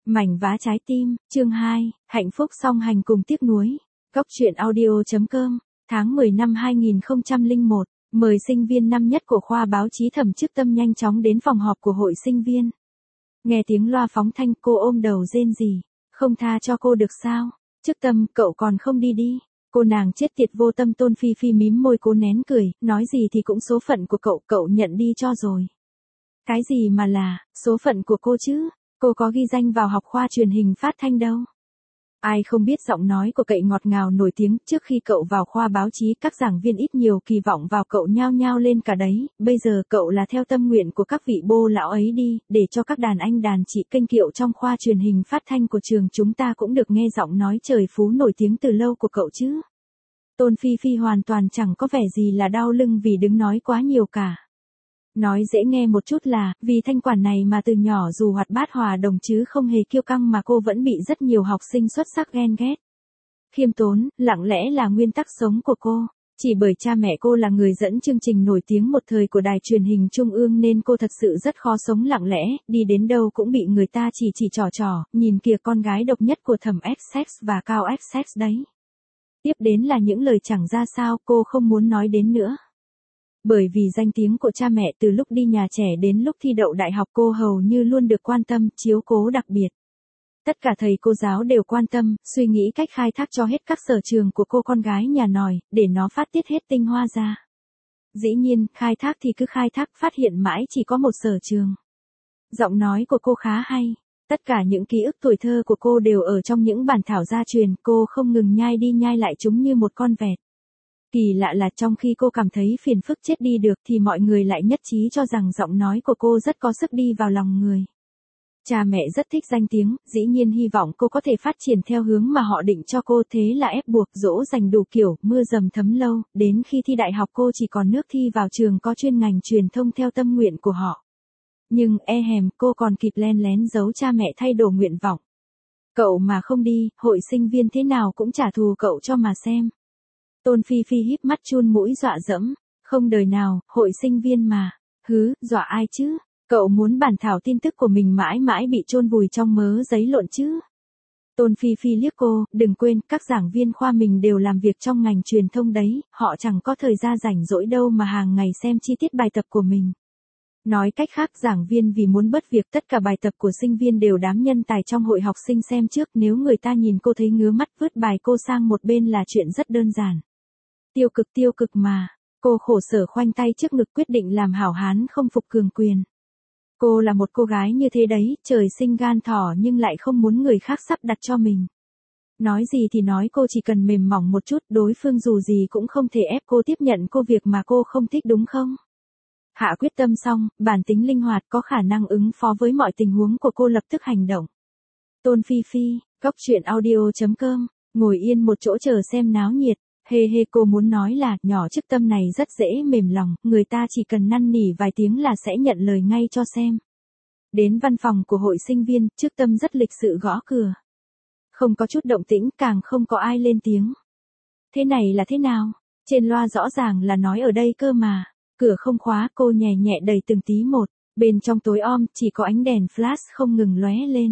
Mảnh vá trái tim, chương 2, hạnh phúc song hành cùng tiếc nuối. Góc truyện audio.com, tháng 10 năm 2001, mời sinh viên năm nhất của khoa báo chí Thẩm Chức Tâm nhanh chóng đến phòng họp của hội sinh viên. Nghe tiếng loa phóng thanh, cô ôm đầu rên rỉ, không tha cho cô được sao? Chức Tâm, cậu còn không đi đi. Cô nàng chết tiệt vô tâm. Tôn Phi Phi mím môi cố nén cười, nói gì thì cũng số phận của cậu nhận đi cho rồi. Cái gì mà là, số phận của cô chứ? Cô có ghi danh vào học khoa truyền hình phát thanh đâu. Ai không biết giọng nói của cậu ngọt ngào nổi tiếng. Trước khi cậu vào khoa báo chí, các giảng viên ít nhiều kỳ vọng vào cậu nhao nhao lên cả đấy. Bây giờ cậu là theo tâm nguyện của các vị bô lão ấy đi, để cho các đàn anh đàn chị kênh kiệu trong khoa truyền hình phát thanh của trường chúng ta cũng được nghe giọng nói trời phú nổi tiếng từ lâu của cậu chứ. Tôn Phi Phi hoàn toàn chẳng có vẻ gì là đau lưng vì đứng nói quá nhiều cả. Nói dễ nghe một chút là, vì thanh quản này mà từ nhỏ dù hoạt bát hòa đồng chứ không hề kiêu căng mà cô vẫn bị rất nhiều học sinh xuất sắc ghen ghét. Khiêm tốn, lặng lẽ là nguyên tắc sống của cô. Chỉ bởi cha mẹ cô là người dẫn chương trình nổi tiếng một thời của đài truyền hình trung ương nên cô thật sự rất khó sống lặng lẽ, đi đến đâu cũng bị người ta chỉ trò, nhìn kìa con gái độc nhất của Thẩm XX và Cao XX đấy. Tiếp đến là những lời chẳng ra sao cô không muốn nói đến nữa. Bởi vì danh tiếng của cha mẹ từ lúc đi nhà trẻ đến lúc thi đậu đại học cô hầu như luôn được quan tâm, chiếu cố đặc biệt. Tất cả thầy cô giáo đều quan tâm, suy nghĩ cách khai thác cho hết các sở trường của cô con gái nhà nòi, để nó phát tiết hết tinh hoa ra. Dĩ nhiên, khai thác thì cứ khai thác, phát hiện mãi chỉ có một sở trường. Giọng nói của cô khá hay. Tất cả những ký ức tuổi thơ của cô đều ở trong những bản thảo gia truyền, cô không ngừng nhai đi nhai lại chúng như một con vẹt. Kỳ lạ là trong khi cô cảm thấy phiền phức chết đi được thì mọi người lại nhất trí cho rằng giọng nói của cô rất có sức đi vào lòng người. Cha mẹ rất thích danh tiếng, dĩ nhiên hy vọng cô có thể phát triển theo hướng mà họ định cho cô, thế là ép buộc dỗ dành đủ kiểu, mưa dầm thấm lâu, đến khi thi đại học cô chỉ còn nước thi vào trường có chuyên ngành truyền thông theo tâm nguyện của họ. Nhưng cô còn kịp len lén giấu cha mẹ thay đổi nguyện vọng. Cậu mà không đi, hội sinh viên thế nào cũng trả thù cậu cho mà xem. Tôn Phi Phi híp mắt chun mũi dọa dẫm, không đời nào, hội sinh viên mà, dọa ai chứ, cậu muốn bản thảo tin tức của mình mãi mãi bị chôn vùi trong mớ giấy lộn chứ. Tôn Phi Phi liếc cô, đừng quên, các giảng viên khoa mình đều làm việc trong ngành truyền thông đấy, họ chẳng có thời gian rảnh rỗi đâu mà hàng ngày xem chi tiết bài tập của mình. Nói cách khác, giảng viên vì muốn bớt việc tất cả bài tập của sinh viên đều đám nhân tài trong hội học sinh xem trước, nếu người ta nhìn cô thấy ngứa mắt vứt bài cô sang một bên là chuyện rất đơn giản. Tiêu cực mà, cô khổ sở khoanh tay trước ngực quyết định làm hảo hán không phục cường quyền. Cô là một cô gái như thế đấy, trời sinh gan thỏ nhưng lại không muốn người khác sắp đặt cho mình. Nói gì thì nói, cô chỉ cần mềm mỏng một chút, đối phương dù gì cũng không thể ép cô tiếp nhận cô việc mà cô không thích, đúng không? Hạ quyết tâm xong, bản tính linh hoạt có khả năng ứng phó với mọi tình huống của cô lập tức hành động. Tôn Phi Phi, góc truyện audio.com, ngồi yên một chỗ chờ xem náo nhiệt. Cô muốn nói là, nhỏ Chức Tâm này rất dễ mềm lòng, người ta chỉ cần năn nỉ vài tiếng là sẽ nhận lời ngay cho xem. Đến văn phòng của hội sinh viên, Chức Tâm rất lịch sự gõ cửa. Không có chút động tĩnh, càng không có ai lên tiếng. Thế này là thế nào? Trên loa rõ ràng là nói ở đây cơ mà. Cửa không khóa, cô nhẹ nhẹ đẩy từng tí một, bên trong tối om, chỉ có ánh đèn flash không ngừng lóe lên.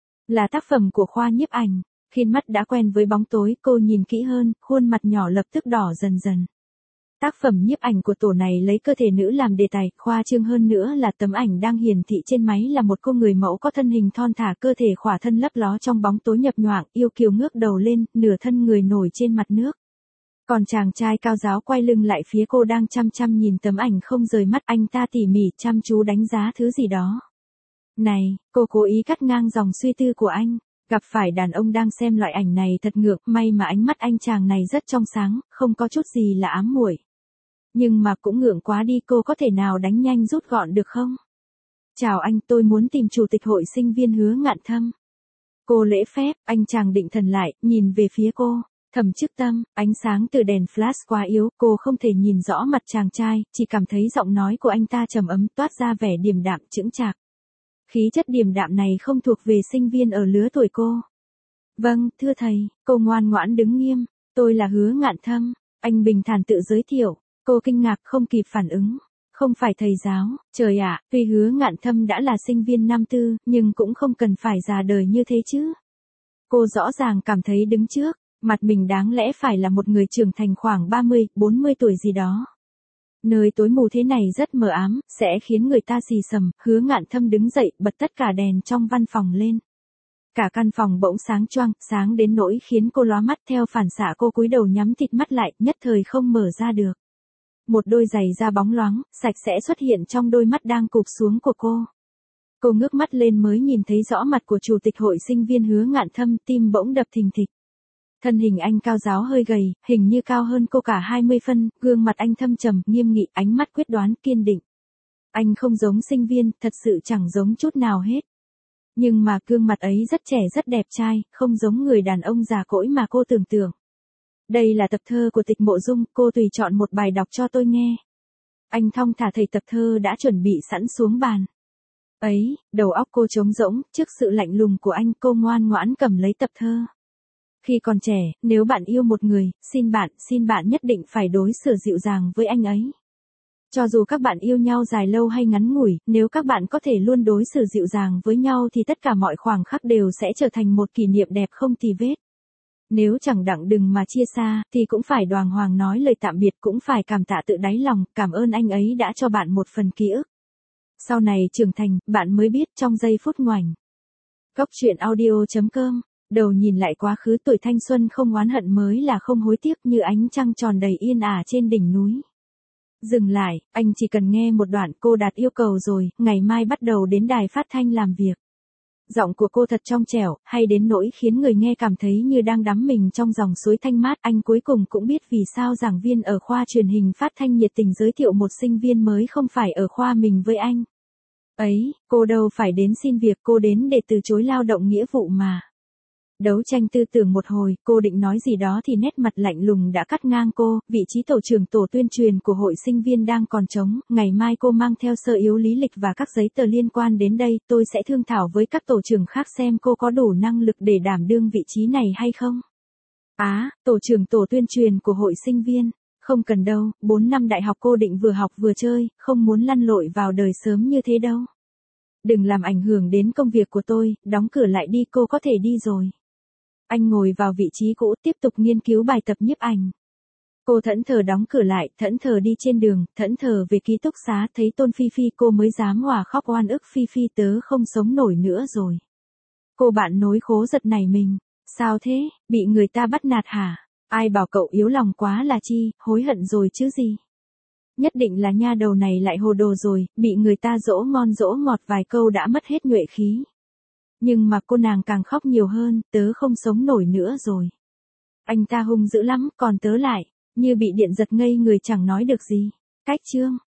Là tác phẩm của khoa nhiếp ảnh. Khi mắt đã quen với bóng tối, cô nhìn kỹ hơn, khuôn mặt nhỏ lập tức đỏ dần dần. Tác phẩm nhiếp ảnh của tổ này lấy cơ thể nữ làm đề tài, khoa trương hơn nữa là tấm ảnh đang hiển thị trên máy là một cô người mẫu có thân hình thon thả, cơ thể khỏa thân lấp ló trong bóng tối nhập nhoạng, yêu kiều ngước đầu lên, nửa thân người nổi trên mặt nước. Còn chàng trai cao giáo quay lưng lại phía cô đang chăm chăm nhìn tấm ảnh không rời mắt, anh ta tỉ mỉ chăm chú đánh giá thứ gì đó. Này, cô cố ý cắt ngang dòng suy tư của anh. Gặp phải đàn ông đang xem loại ảnh này thật ngược, may mà ánh mắt anh chàng này rất trong sáng, không có chút gì là ám muội. Nhưng mà cũng ngượng quá đi, cô có thể nào đánh nhanh rút gọn được không? Chào anh, tôi muốn tìm chủ tịch hội sinh viên Hứa Ngạn Thâm. Cô lễ phép, anh chàng định thần lại, nhìn về phía cô. Thẩm Chức Tâm, ánh sáng từ đèn flash quá yếu, cô không thể nhìn rõ mặt chàng trai, chỉ cảm thấy giọng nói của anh ta trầm ấm, toát ra vẻ điềm đạm chững chạc. Khí chất điềm đạm này không thuộc về sinh viên ở lứa tuổi cô. Vâng, thưa thầy, cô ngoan ngoãn đứng nghiêm, tôi là Hứa Ngạn Thâm, anh bình thản tự giới thiệu, cô kinh ngạc không kịp phản ứng. Không phải thầy giáo, trời ạ, tuy Hứa Ngạn Thâm đã là sinh viên năm tư, nhưng cũng không cần phải già đời như thế chứ. Cô rõ ràng cảm thấy đứng trước, mặt mình đáng lẽ phải là một người trưởng thành khoảng 30, 40 tuổi gì đó. Nơi tối mù thế này rất mờ ám, sẽ khiến người ta xì xầm. Hứa Ngạn Thâm đứng dậy, bật tất cả đèn trong văn phòng lên. Cả căn phòng bỗng sáng choang, sáng đến nỗi khiến cô lóa mắt, theo phản xạ cô cúi đầu nhắm thịt mắt lại, nhất thời không mở ra được. Một đôi giày da bóng loáng, sạch sẽ xuất hiện trong đôi mắt đang cụp xuống của cô. Cô ngước mắt lên mới nhìn thấy rõ mặt của chủ tịch hội sinh viên Hứa Ngạn Thâm, tim bỗng đập thình thịch. Thân hình anh cao ráo hơi gầy, hình như cao hơn cô cả 20 phân, gương mặt anh thâm trầm, nghiêm nghị, ánh mắt quyết đoán, kiên định. Anh không giống sinh viên, thật sự chẳng giống chút nào hết. Nhưng mà gương mặt ấy rất trẻ rất đẹp trai, không giống người đàn ông già cỗi mà cô tưởng tượng. Đây là tập thơ của Tịch Mộ Dung, cô tùy chọn một bài đọc cho tôi nghe. Anh thong thả thầy tập thơ đã chuẩn bị sẵn xuống bàn. Ấy, đầu óc cô trống rỗng, trước sự lạnh lùng của anh cô ngoan ngoãn cầm lấy tập thơ. Khi còn trẻ, nếu bạn yêu một người, xin bạn nhất định phải đối xử dịu dàng với anh ấy. Cho dù các bạn yêu nhau dài lâu hay ngắn ngủi, nếu các bạn có thể luôn đối xử dịu dàng với nhau thì tất cả mọi khoảng khắc đều sẽ trở thành một kỷ niệm đẹp không tì vết. Nếu chẳng đặng đừng mà chia xa, thì cũng phải đàng hoàng nói lời tạm biệt, cũng phải cảm tạ tự đáy lòng, cảm ơn anh ấy đã cho bạn một phần ký ức. Sau này trưởng thành, bạn mới biết trong giây phút ngoảnh. Góc truyện audio.com, đầu nhìn lại quá khứ, tuổi thanh xuân không oán hận mới là không hối tiếc, như ánh trăng tròn đầy yên ả trên đỉnh núi. Dừng lại, anh chỉ cần nghe một đoạn. Cô đạt yêu cầu rồi, ngày mai bắt đầu đến đài phát thanh làm việc. Giọng của cô thật trong trẻo, hay đến nỗi khiến người nghe cảm thấy như đang đắm mình trong dòng suối thanh mát. Anh cuối cùng cũng biết vì sao giảng viên ở khoa truyền hình phát thanh nhiệt tình giới thiệu một sinh viên mới không phải ở khoa mình với anh. Ấy, cô đâu phải đến xin việc, cô đến để từ chối lao động nghĩa vụ mà. Đấu tranh tư tưởng một hồi, cô định nói gì đó thì nét mặt lạnh lùng đã cắt ngang cô. Vị trí tổ trưởng tổ tuyên truyền của hội sinh viên đang còn trống, ngày mai cô mang theo sơ yếu lý lịch và các giấy tờ liên quan đến đây, tôi sẽ thương thảo với các tổ trưởng khác xem cô có đủ năng lực để đảm đương vị trí này hay không. Tổ trưởng tổ tuyên truyền của hội sinh viên, không cần đâu, 4 năm đại học cô định vừa học vừa chơi, không muốn lăn lội vào đời sớm như thế đâu. Đừng làm ảnh hưởng đến công việc của tôi, đóng cửa lại đi, cô có thể đi rồi. Anh ngồi vào vị trí cũ, tiếp tục nghiên cứu bài tập nhiếp ảnh. Cô thẫn thờ đóng cửa lại, thẫn thờ đi trên đường, thẫn thờ về ký túc xá, thấy Tôn Phi Phi cô mới dám òa khóc oan ức. Phi Phi tớ không sống nổi nữa rồi. Cô bạn nối khố giật nảy mình. Sao thế, bị người ta bắt nạt hả? Ai bảo cậu yếu lòng quá là chi, hối hận rồi chứ gì? Nhất định là nha đầu này lại hồ đồ rồi, bị người ta dỗ ngon dỗ ngọt vài câu đã mất hết nhuệ khí. Nhưng mà cô nàng càng khóc nhiều hơn, tớ không sống nổi nữa rồi. Anh ta hung dữ lắm, còn tớ lại, như bị điện giật ngây người chẳng nói được gì. Cách chương.